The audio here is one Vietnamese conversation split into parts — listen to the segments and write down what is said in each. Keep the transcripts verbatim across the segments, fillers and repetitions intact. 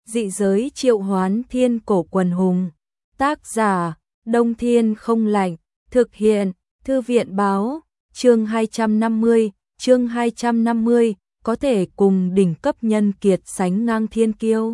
Dị giới triệu hoán thiên cổ quần hùng. Tác giả, Đông Thiên Không Lạnh. Thực hiện, Thư viện Báo. Chương hai trăm năm mươi, chương hai trăm năm mươi, có thể cùng đỉnh cấp nhân kiệt sánh ngang thiên kiêu.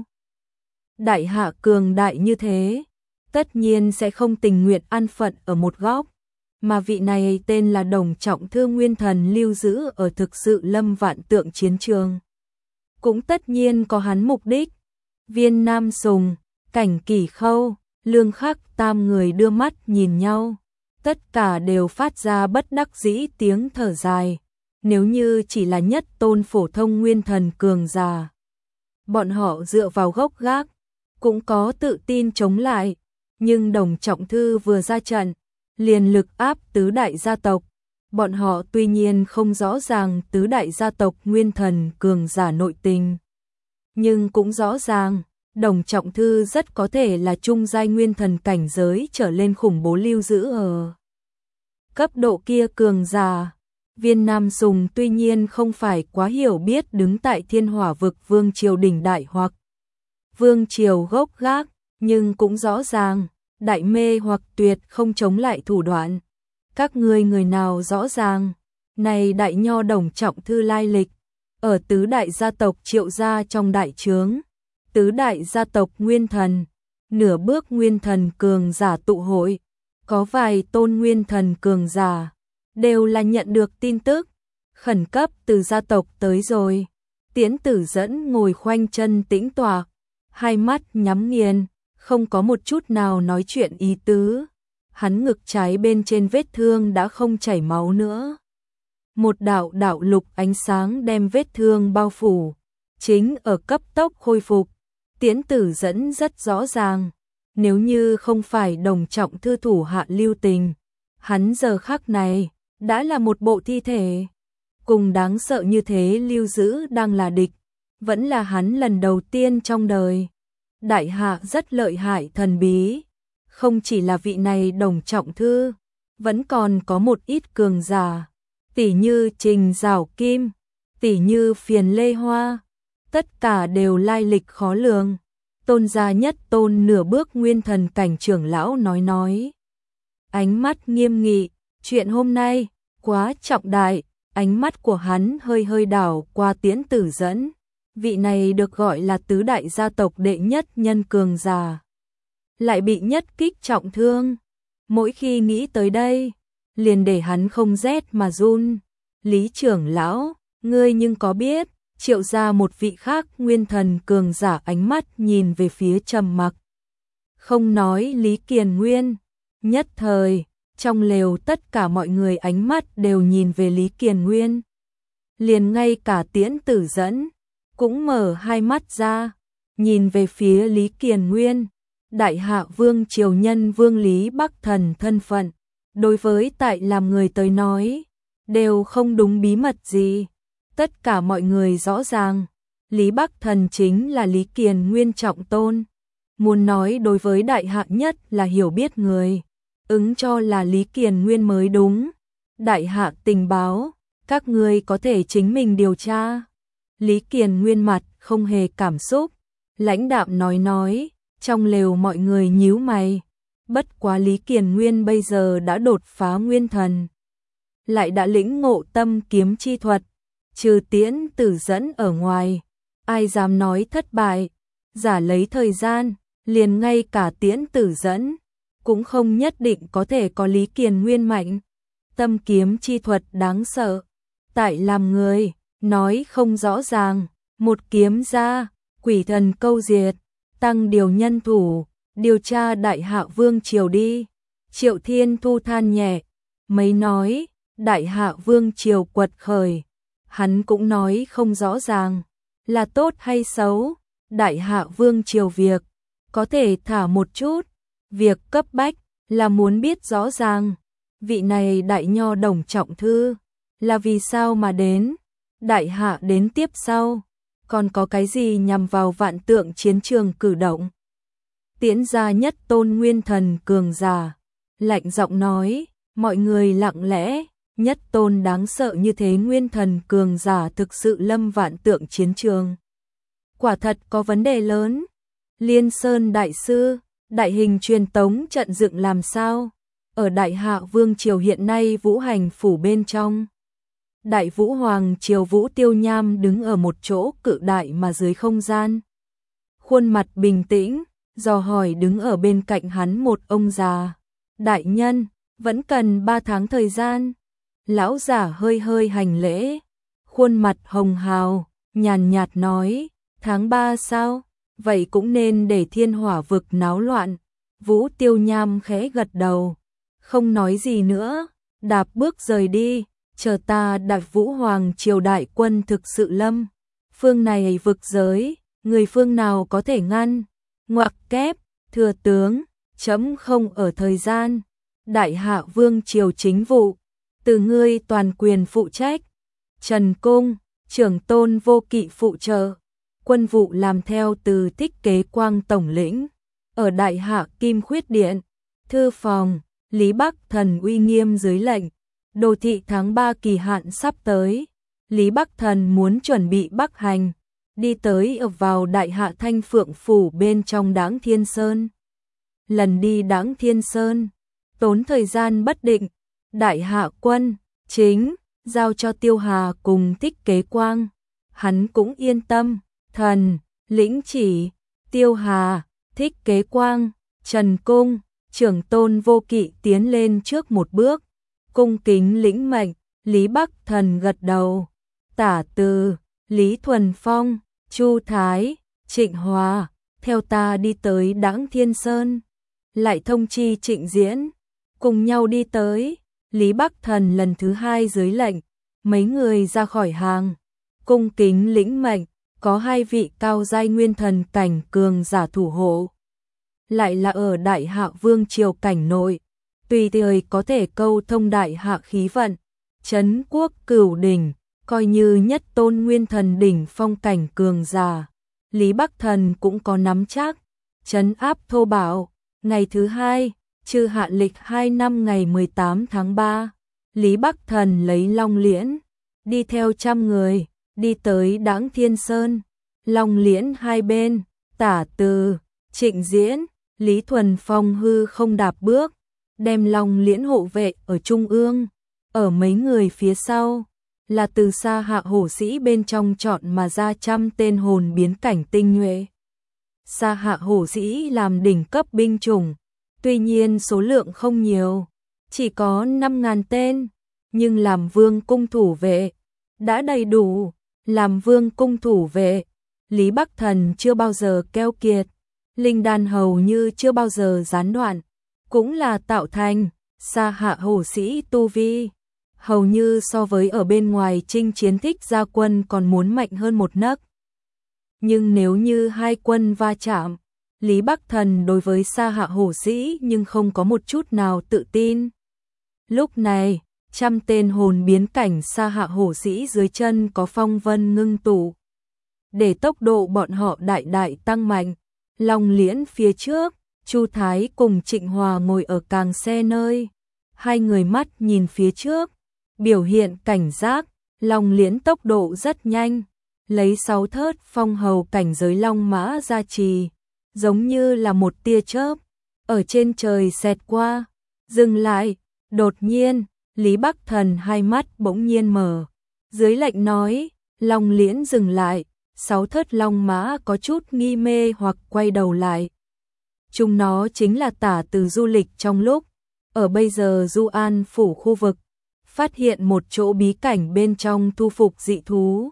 Đại hạ cường đại như thế, tất nhiên sẽ không tình nguyện an phận ở một góc, mà vị này tên là Đồng Trọng Thư nguyên thần lưu giữ ở thực sự lâm vạn tượng chiến trường. Cũng tất nhiên có hắn mục đích. Viên Nam Sùng, Cảnh Kỷ Khâu, Lương Khắc tam người đưa mắt nhìn nhau, tất cả đều phát ra bất đắc dĩ tiếng thở dài. Nếu như chỉ là nhất tôn phổ thông nguyên thần cường giả, bọn họ dựa vào gốc gác, cũng có tự tin chống lại, nhưng Đồng Trọng Thư vừa ra trận, liền lực áp tứ đại gia tộc. Bọn họ tuy nhiên không rõ ràng tứ đại gia tộc nguyên thần cường giả nội tình, nhưng cũng rõ ràng, Đồng Trọng Thư rất có thể là trung giai nguyên thần cảnh giới trở lên khủng bố lưu giữ ở cấp độ kia cường giả. Viên Nam Sùng tuy nhiên không phải quá hiểu biết đứng tại Thiên Hỏa vực vương triều đỉnh đại hoặc vương triều gốc gác, nhưng cũng rõ ràng, đại mê hoặc tuyệt không chống lại thủ đoạn. Các ngươi người nào rõ ràng, này đại nho Đồng Trọng Thư lai lịch, ở tứ đại gia tộc Triệu gia trong đại trướng, tứ đại gia tộc nguyên thần, nửa bước nguyên thần cường giả tụ hội, có vài tôn nguyên thần cường giả, đều là nhận được tin tức, khẩn cấp từ gia tộc tới rồi. Tiễn Tử Dẫn ngồi khoanh chân tĩnh tọa, hai mắt nhắm nghiền, không có một chút nào nói chuyện ý tứ. Hắn ngực trái bên trên vết thương đã không chảy máu nữa. Một đạo đạo lục ánh sáng đem vết thương bao phủ, chính ở cấp tốc khôi phục. Tiễn Tử Dẫn rất rõ ràng, nếu như không phải Đồng Trọng Thư thủ hạ lưu tình, hắn giờ khắc này đã là một bộ thi thể. Cùng đáng sợ như thế lưu giữ đang là địch, vẫn là hắn lần đầu tiên trong đời. Đại hạ rất lợi hại thần bí, không chỉ là vị này Đồng Trọng Thư, vẫn còn có một ít cường giả, tỷ như Trình Giảo Kim, tỷ như Phiền Lê Hoa, tất cả đều lai lịch khó lường. Tôn gia nhất tôn nửa bước nguyên thần cảnh trưởng lão nói nói, ánh mắt nghiêm nghị, chuyện hôm nay quá trọng đại. Ánh mắt của hắn hơi hơi đảo qua Tiễn Tử Dẫn, vị này được gọi là tứ đại gia tộc đệ nhất nhân cường giả, lại bị nhất kích trọng thương. Mỗi khi nghĩ tới đây, liền để hắn không rét mà run. Lý trưởng lão, ngươi nhưng có biết, Triệu gia một vị khác nguyên thần cường giả ánh mắt nhìn về phía trầm mặc không nói Lý Kiền Nguyên. Nhất thời, trong lều tất cả mọi người ánh mắt đều nhìn về Lý Kiền Nguyên. Liền ngay cả Tiễn Tử Dẫn cũng mở hai mắt ra, nhìn về phía Lý Kiền Nguyên. Đại hạ vương triều nhân vương Lý Bắc Thần thân phận, đối với tại làm người tới nói, đều không đúng bí mật gì. Tất cả mọi người rõ ràng, Lý Bắc Thần chính là Lý Kiền Nguyên trọng tôn. Muốn nói đối với đại hạ nhất là hiểu biết người, ứng cho là Lý Kiền Nguyên mới đúng. Đại hạ tình báo, các ngươi có thể chính mình điều tra. Lý Kiền Nguyên mặt không hề cảm xúc, lãnh đạm nói nói, trong lều mọi người nhíu mày. Bất quá Lý Kiền Nguyên bây giờ đã đột phá nguyên thần, lại đã lĩnh ngộ tâm kiếm chi thuật, trừ Tiễn Tử Dẫn ở ngoài, ai dám nói thất bại. Giả lấy thời gian, liền ngay cả Tiễn Tử Dẫn cũng không nhất định có thể có Lý Kiền Nguyên mạnh. Tâm kiếm chi thuật đáng sợ, tại làm người nói không rõ ràng, một kiếm ra, quỷ thần câu diệt. Tăng điều nhân thủ, điều tra đại hạ vương triều đi. Triệu Thiên Thu than nhẹ, mấy nói, đại hạ vương triều quật khởi, hắn cũng nói không rõ ràng, là tốt hay xấu. Đại hạ vương triều việc, có thể thả một chút, việc cấp bách là muốn biết rõ ràng, vị này đại nho Đồng Trọng Thư là vì sao mà đến, đại hạ đến tiếp sau, còn có cái gì nhằm vào vạn tượng chiến trường cử động. Tiễn gia nhất tôn nguyên thần cường giả, lạnh giọng nói, mọi người lặng lẽ, nhất tôn đáng sợ như thế nguyên thần cường giả thực sự lâm vạn tượng chiến trường. Quả thật có vấn đề lớn, Liên Sơn đại sư, đại hình truyền tống trận dựng làm sao? Ở Đại Hạ Vương triều hiện nay Vũ Hành phủ bên trong. Đại Vũ Hoàng triều Vũ Tiêu Nham đứng ở một chỗ cự đại mà dưới không gian. Khuôn mặt bình tĩnh, dò hỏi đứng ở bên cạnh hắn một ông già. Đại nhân, vẫn cần ba tháng thời gian. Lão giả hơi hơi hành lễ, khuôn mặt hồng hào, nhàn nhạt nói, tháng ba sao? Vậy cũng nên để thiên hỏa vực náo loạn. Vũ Tiêu Nham khẽ gật đầu, không nói gì nữa, đạp bước rời đi, chờ ta Đại Vũ Hoàng triều đại quân thực sự lâm. Phương này vực giới, người phương nào có thể ngăn? Ngoặc kép, thừa tướng, chấm không ở thời gian. Đại Hạ Vương triều chính vụ, từ ngươi toàn quyền phụ trách. Trần Cung, trưởng tôn Vô Kỵ phụ trợ. Quân vụ làm theo từ Thích Kế Quang tổng lĩnh. Ở Đại Hạ Kim Khuyết Điện, thư phòng, Lý Bắc Thần uy nghiêm dưới lệnh. Đồ thị tháng ba kỳ hạn sắp tới. Lý Bắc Thần muốn chuẩn bị bắc hành, đi tới ở vào Đại Hạ Thanh Phượng phủ bên trong Đãng Thiên Sơn. Lần đi Đãng Thiên Sơn, tốn thời gian bất định. Đại Hạ quân, chính, giao cho Tiêu Hà cùng Thích Kế Quang. Hắn cũng yên tâm, thần, lĩnh chỉ, Tiêu Hà, Thích Kế Quang, Trần Cung, trưởng tôn Vô Kỵ tiến lên trước một bước. Cung kính lĩnh mệnh, Lý Bắc Thần gật đầu. Tả từ, Lý Thuần Phong, Chu Thái, Trịnh Hòa, theo ta đi tới Đãng Thiên Sơn. Lại thông chi Trịnh Diễn, cùng nhau đi tới. Lý Bắc Thần lần thứ hai dưới lệnh, mấy người ra khỏi hàng. Cung kính lĩnh mệnh, có hai vị cao giai nguyên thần cảnh cường giả thủ hộ. Lại là ở Đại Hạ Vương triều cảnh nội, tùy thời có thể câu thông Đại Hạ khí vận. Trấn quốc cửu đỉnh, coi như nhất tôn nguyên thần đỉnh phong cảnh cường giả. Lý Bắc Thần cũng có nắm chắc, trấn áp thô bạo. Ngày thứ hai, trừ hạ lịch hai năm ngày mười tám tháng ba, Lý Bắc Thần lấy Long Liễn, đi theo trăm người, đi tới Đãng Thiên Sơn. Long Liễn hai bên, Tả Từ, Trịnh Diễn, Lý Thuần Phong hư không đạp bước, đem Long Liễn hộ vệ ở trung ương. Ở mấy người phía sau, là từ xa hạ hổ sĩ bên trong chọn mà ra trăm tên hồn biến cảnh tinh nhuệ. Xa hạ hổ sĩ làm đỉnh cấp binh chủng, tuy nhiên số lượng không nhiều, chỉ có năm ngàn tên, nhưng làm vương cung thủ vệ, đã đầy đủ. Làm vương cung thủ vệ, Lý Bắc Thần chưa bao giờ keo kiệt, linh đan hầu như chưa bao giờ gián đoạn, cũng là tạo thành, xa hạ hổ sĩ tu vi. Hầu như so với ở bên ngoài chinh chiến Thích gia quân còn muốn mạnh hơn một nấc. Nhưng nếu như hai quân va chạm, Lý Bắc Thần đối với xa hạ hổ sĩ nhưng không có một chút nào tự tin. Lúc này, trăm tên hồn biến cảnh xa hạ hổ sĩ dưới chân có phong vân ngưng tụ. Để tốc độ bọn họ đại đại tăng mạnh, Long Liễn phía trước, Chu Thái cùng Trịnh Hòa ngồi ở càng xe nơi. Hai người mắt nhìn phía trước, biểu hiện cảnh giác. Long Liễn tốc độ rất nhanh, lấy sáu thớt phong hầu cảnh giới long mã gia trì, giống như là một tia chớp, ở trên trời xẹt qua, dừng lại. Đột nhiên, Lý Bắc Thần hai mắt bỗng nhiên mở, dưới lệnh nói, Long Liễn dừng lại. Sáu thớt long mã có chút nghi mê hoặc quay đầu lại. Chúng nó chính là Tả Từ du lịch trong lúc ở bây giờ Du An phủ khu vực, phát hiện một chỗ bí cảnh bên trong thu phục dị thú.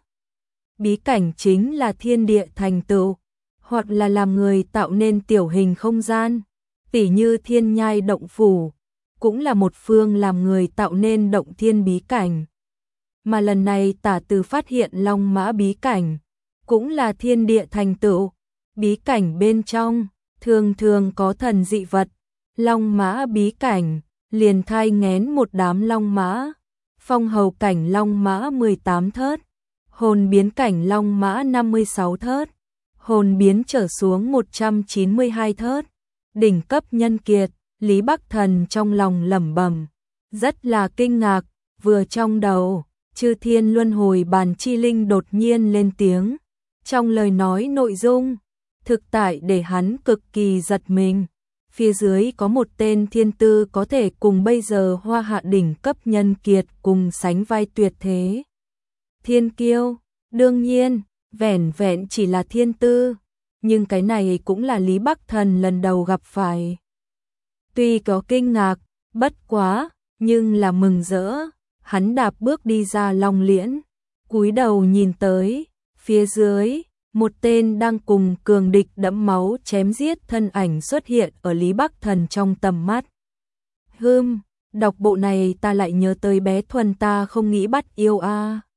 Bí cảnh chính là thiên địa thành tựu, hoặc là làm người tạo nên tiểu hình không gian, tỉ như Thiên Nhai động phủ, cũng là một phương làm người tạo nên động thiên bí cảnh. Mà lần này Tả Từ phát hiện long mã bí cảnh, cũng là thiên địa thành tựu. Bí cảnh bên trong thường thường có thần dị vật. Long mã bí cảnh liền thai nghén một đám long mã. Phong hầu cảnh long mã mười tám thớt, hồn biến cảnh long mã năm mươi sáu thớt, hồn biến trở xuống một trăm chín mươi hai thớt. Đỉnh cấp nhân kiệt. Lý Bắc Thần trong lòng lẩm bẩm, rất là kinh ngạc. Vừa trong đầu, Chư Thiên Luân Hồi Bàn Chi Linh đột nhiên lên tiếng. Trong lời nói nội dung, thực tại để hắn cực kỳ giật mình. Phía dưới có một tên thiên tư có thể cùng bây giờ Hoa Hạ đỉnh cấp nhân kiệt cùng sánh vai tuyệt thế. Thiên kiêu, đương nhiên, vẻn vẹn chỉ là thiên tư, nhưng cái này cũng là Lý Bắc Thần lần đầu gặp phải. Tuy có kinh ngạc, bất quá, nhưng là mừng rỡ, hắn đạp bước đi ra Long Liễn, cúi đầu nhìn tới, phía dưới, một tên đang cùng cường địch đẫm máu chém giết thân ảnh xuất hiện ở Lý Bắc Thần trong tầm mắt. Hừm, đọc bộ này ta lại nhớ tới bé Thuần ta không nghĩ bắt yêu a.